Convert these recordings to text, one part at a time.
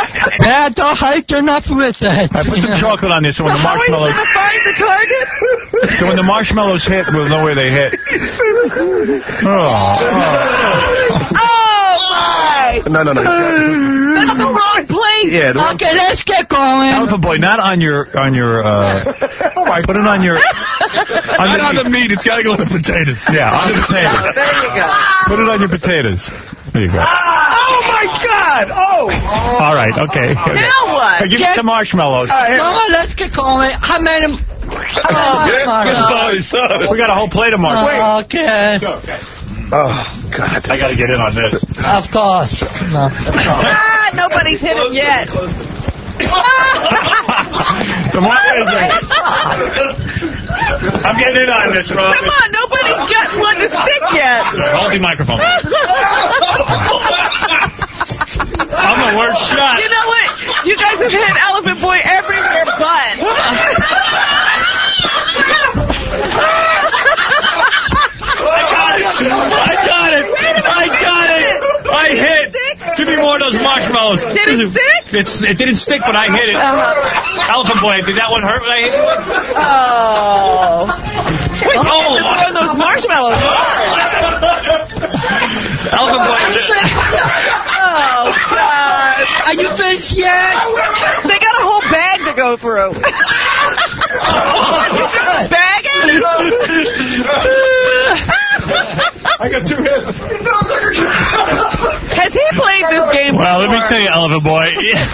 Yeah, don't hike enough with it. I put some chocolate on this so when the marshmallows... How are you going to find the target? So when the marshmallows hit, we'll know where they hit. No. That's the wrong place. Yeah. Okay, let's get going. Elephant Boy, not on your. Put it on your. Not on the meat. It's got to go on the potatoes. Yeah, on the potatoes. There you go. Put it on your potatoes. There you go. Oh my God! Oh. All right. Okay. Now what? Give me some marshmallows. Come on, let's get going. I made him. We got a whole plate of marshmallows. Okay. Oh God! I got to get in on this. Of course. No. Nobody's hit him yet. Come on, I'm getting in on this, Rob. Come on, nobody's got one to stick yet. Hold the microphone. I'm the worst shot. You know what? You guys have hit Elephant Boy everywhere but. I got it. I hit. Give me more of those marshmallows. Did it stick? It didn't stick, but I hit it. Elephant Boy, did that one hurt when I hit it? Oh. Wait, throwing those marshmallows. Elephant Boy. Oh, God. Are you finished yet? They got a whole bag to go through. Bag it? I got 2 hits. Has he played this game before? Well, let me tell you, Elephant Boy.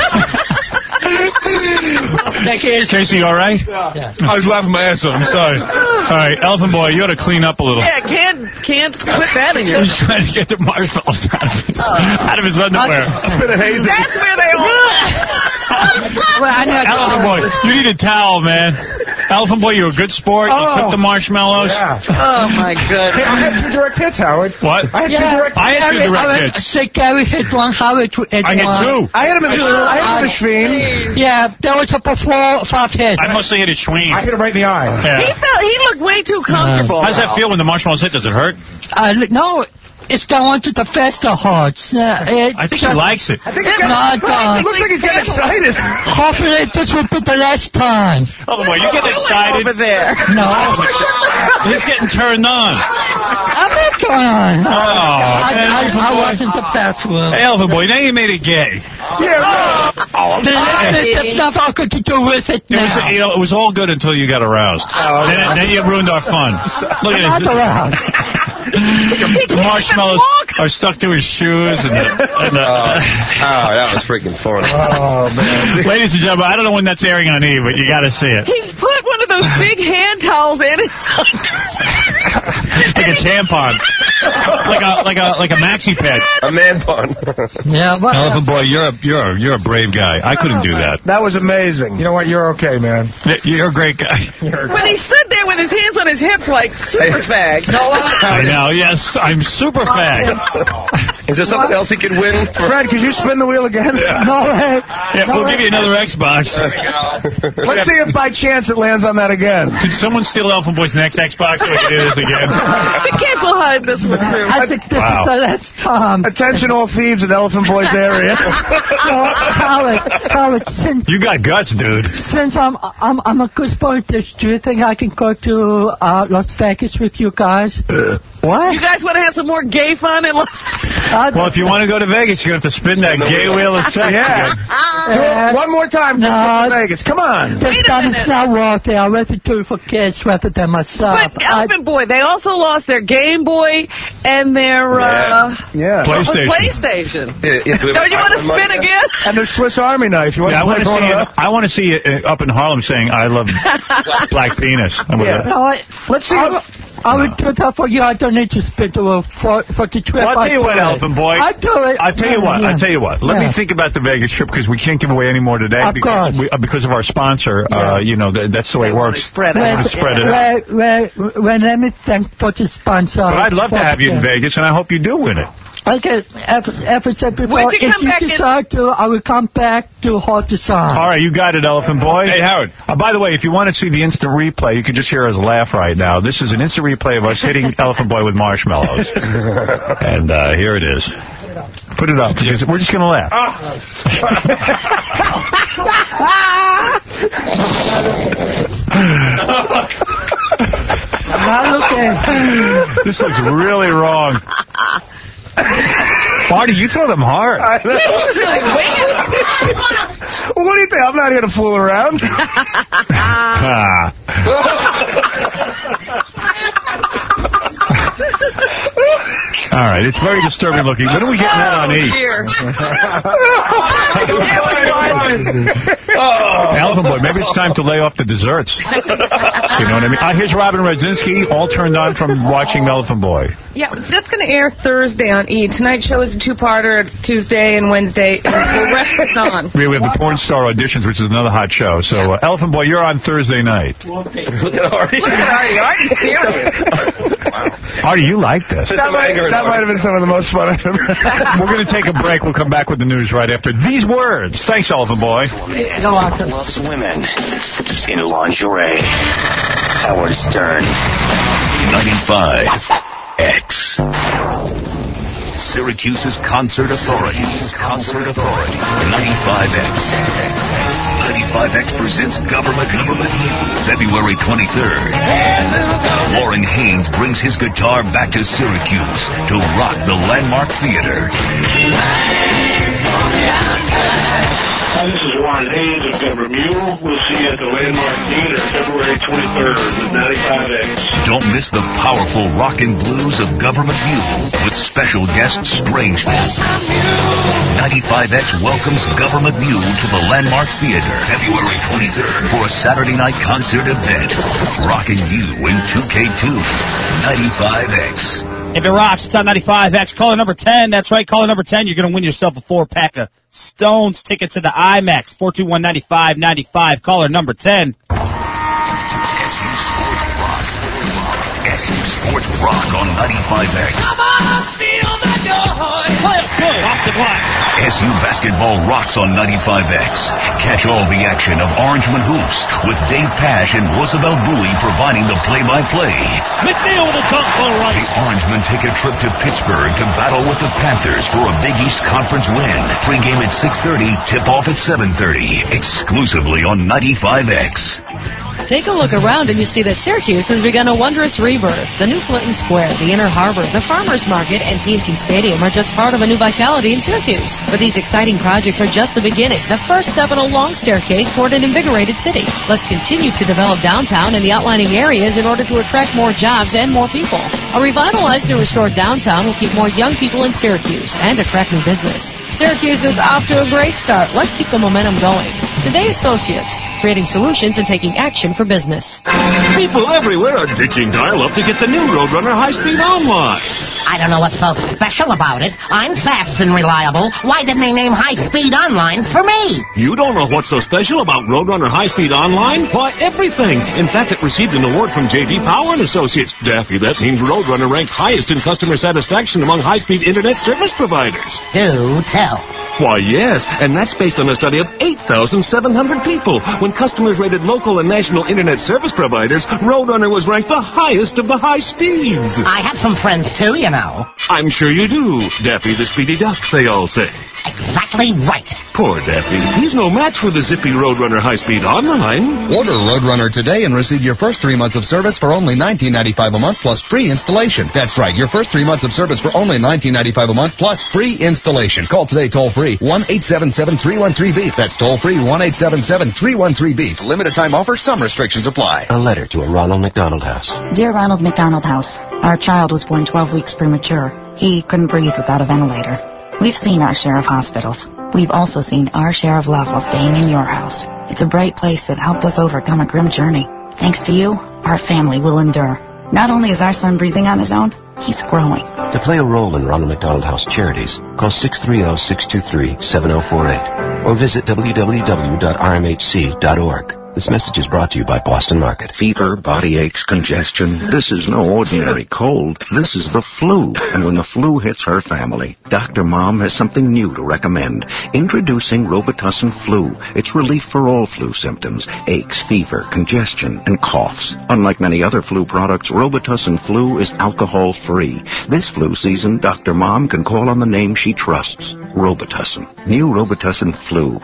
Tracy, you all right? Yeah. I was laughing my ass off. I'm sorry. All right, Elephant Boy, you ought to clean up a little. Yeah, can't put that in your... He's trying to get the marshmallows out of his underwear. It's been a hazy. That's where they are. Well, I know. Elephant Boy, you need a towel, man. Elephant Boy, you're a good sport. You took the marshmallows. Yeah. Oh, my goodness. I had 2 direct hits, Howard. What? I had 2 direct hits. Say Gary hit one, Howard hit one. I hit 2. I hit him in the Schween. Yeah, there was a 4 or 5 hits. I mostly hit a Schween. I hit him right in the eye. Yeah. He looked way too comfortable. How's that feel when the marshmallows hit? Does it hurt? No, it's down to the faster hearts. I think he likes it. I think It looks like he's getting excited. Hopefully this will be the last time. Oh, boy, you getting excited? Over there. No. He's getting turned on. I'm not turned on. I was in the bathroom. Hey, Elephant Boy, now you made it gay. Yeah. That's not all good to do with it now. It was all good until you got aroused. Then you ruined our fun. Look at Not this. around. The marshmallows are stuck to his shoes. That was freaking funny. Oh, man. Ladies and gentlemen, I don't know when that's airing on E, but you got to see it. He put one of those big hand towels in his Like a tampon. like a maxi pad. A man pun. Yeah, but Elephant Boy, you're a brave guy. I couldn't do that. That was amazing. You know what? You're okay, man. You're a great guy. When he stood there with his hands on his hips like super fag. I know. Yes, I'm super fag. Is there something else he could win? Fred, could you spin the wheel again? no way. Yeah, we'll give you another Xbox. Let's see if by chance it lands on that again. Did someone steal Elephant Boy's next Xbox so we can do this again? The kids will hide this one too. I think this is the last time. Attention all thieves in Elephant Boy's area. Howard, You got guts, dude. since I'm a good sport, do you think I can go to Las Vegas with you guys? What? You guys want to have some more gay fun in Las Well, if you want to go to Vegas, you're going to have to spin that gay wheel of sex again. One more time for Vegas. Come on. This time it's not worth it. I'd rather do it for kids rather than myself. But Elephant Boy, they also lost their Game Boy and their PlayStation. Don't you want to spin again? And their Swiss Army knife. You want I want to see you up in Harlem saying, I love black penis. Let's see. I would do that for you. I don't need to spin to for the trip. Well, I'll tell you what, Elephant Boy. I do it. I'll tell you what. Let me think about the Vegas trip because we can't give away any more today because of our sponsor. You know, that's the way it works. Spread it out. Let me thank for the sponsor. But I'd love to have you in Vegas, and I hope you do win it. Okay, if it's before, if you decide to, I will come back to hold the song. All right, you got it, Elephant Boy. Hey, Howard. By the way, if you want to see the instant replay, you can just hear us laugh right now. This is an instant replay of us hitting Elephant Boy with marshmallows. And here it is. Put it up, because we're just going to laugh. I'm not looking. This looks really wrong. Marty, you throw them hard. He was really winging. Well, what do you think? I'm not here to fool around. All right, it's very disturbing looking. When are we getting that on E? Elephant Boy, maybe it's time to lay off the desserts. You know what I mean? Here's Robin Radzinski, all turned on from watching Elephant Boy. Yeah, that's going to air Thursday on E! Tonight's show is a two-parter, Tuesday and Wednesday, and the rest is on. We have the Porn Star Auditions, which is another hot show. So, Elephant Boy, you're on Thursday night. Look at Artie. Artie's serious. Artie, you like this. That might have been some of the most fun I've ever had. We're going to take a break. We'll come back with the news right after these words. Thanks, Elephant Boy. Loves women in lingerie. Howard Stern. 95X. Syracuse's Concert Authority. 95X. 95X presents Government News, February 23rd. Warren Haynes brings his guitar back to Syracuse to rock the Landmark Theater. Hi, this is Warren Haynes of Government Mule. We'll see you at the Landmark Theater February 23rd with 95X. Don't miss the powerful rock and blues of Government Mule with special guest Strange Folk. 95X welcomes Government Mule to the Landmark Theater February 23rd for a Saturday night concert event. Rocking you in 2K2. 95X. If it rocks, it's on 95X. Caller number 10. That's right, caller number 10. You're going to win yourself a 4-pack of Stones tickets to the IMAX. 421-9595. Caller number 10. SU Sports Rock on 95X. Come on, feel the joy. Let's go off the block. SU Basketball rocks on 95X. Catch all the action of Orangeman Hoops with Dave Pash and Roosevelt Bowie providing the play-by-play. McNeil with a dunk ball right. The Orangemen take a trip to Pittsburgh to battle with the Panthers for a Big East Conference win. Pre-game at 6:30, tip-off at 7:30. Exclusively on 95X. Take a look around and you see that Syracuse has begun a wondrous rebirth. The new Clinton Square, the Inner Harbor, the Farmers Market, and PNC Stadium are just part of a new vitality in Syracuse. But these exciting projects are just the beginning, the first step in a long staircase toward an invigorated city. Let's continue to develop downtown and the outlying areas in order to attract more jobs and more people. A revitalized and restored downtown will keep more young people in Syracuse and attract new business. Syracuse is off to a great start. Let's keep the momentum going. Today Associates, creating solutions and taking action for business. People everywhere are ditching dial-up to get the new Roadrunner high-speed online. I don't know what's so special about it. I'm fast and reliable. Why didn't they name high-speed online for me? You don't know what's so special about Roadrunner high-speed online? Why, everything. In fact, it received an award from J.D. Power and Associates. Daffy, that means Roadrunner ranked highest in customer satisfaction among high-speed internet service providers. Do tell. Why, yes, and that's based on a study of 8,700 people. When customers rated local and national internet service providers, Roadrunner was ranked the highest of the high speeds. I have some friends, too, you know. I'm sure you do. Daffy the Speedy Duck, they all say. Exactly right. Poor Daffy. He's no match for the zippy Roadrunner high-speed online. Order Roadrunner today and receive your first 3 months of service for only $19.95 a month plus free installation. That's right, your first 3 months of service for only $19.95 a month plus free installation. Call today toll-free 1-877-313-BEEF. That's toll-free 1-877-313-BEEF. Limited time offer. Some restrictions apply. A letter to a Ronald McDonald House. Dear Ronald McDonald House, our child was born 12 weeks premature. He couldn't breathe without a ventilator. We've seen our share of hospitals. We've also seen our share of love while staying in your house. It's a bright place that helped us overcome a grim journey. Thanks to you, our family will endure. Not only is our son breathing on his own, he's growing. To play a role in Ronald McDonald House charities, call 630-623-7048 or visit www.rmhc.org. This message is brought to you by Boston Market. Fever, body aches, congestion. This is no ordinary cold. This is the flu. And when the flu hits her family, Dr. Mom has something new to recommend. Introducing Robitussin Flu. It's relief for all flu symptoms. Aches, fever, congestion, and coughs. Unlike many other flu products, Robitussin Flu is alcohol-free. This flu season, Dr. Mom can call on the name she trusts. Robitussin. New Robitussin Flu.